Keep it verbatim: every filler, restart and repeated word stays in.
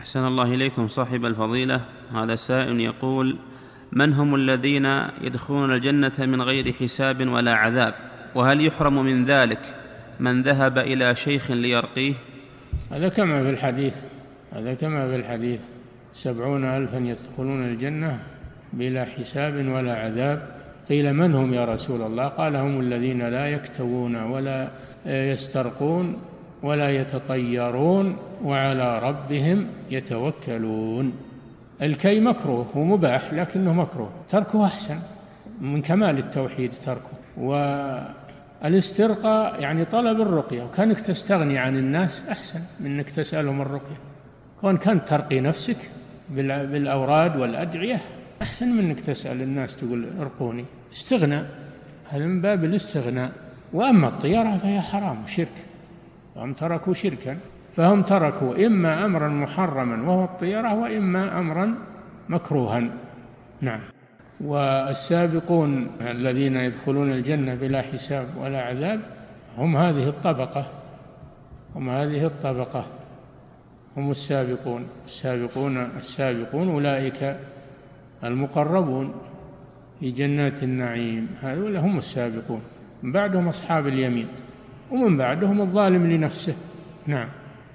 أحسن الله إليكم صاحب الفضيلة. هذا سائل يقول: من هم الذين يدخلون الجنة من غير حساب ولا عذاب؟ وهل يحرم من ذلك من ذهب إلى شيخ ليرقيه؟ هذا كما في الحديث هذا كما في الحديث سبعون ألفا يدخلون الجنة بلا حساب ولا عذاب. قيل: من هم يا رسول الله؟ قال: هم الذين لا يكتوون ولا يسترقون ولا يتطيرون وعلى ربهم يتوكلون. الكي مكروه ومباح لكنه مكروه، تركه أحسن، من كمال التوحيد تركه. والاسترقاء يعني طلب الرقية، وكانك تستغني عن الناس أحسن من أنك تسألهم الرقية. وإن كنت ترقي نفسك بالأوراد والأدعية أحسن من أنك تسأل الناس تقول ارقوني. استغنى، هذا من باب الاستغناء. وأما الطيرة فهي حرام وشرك، فهم تركوا شركا، فهم تركوا إما أمرا محرما وهو الطيرة، وإما أمرا مكروها. نعم. والسابقون الذين يدخلون الجنة بلا حساب ولا عذاب هم هذه الطبقة هم هذه الطبقة هم السابقون السابقون السابقون أولئك المقربون في جنات النعيم، هؤلاء هم السابقون. من بعدهم أصحاب اليمين، ومن بعدهم الظالم لنفسه. نعم.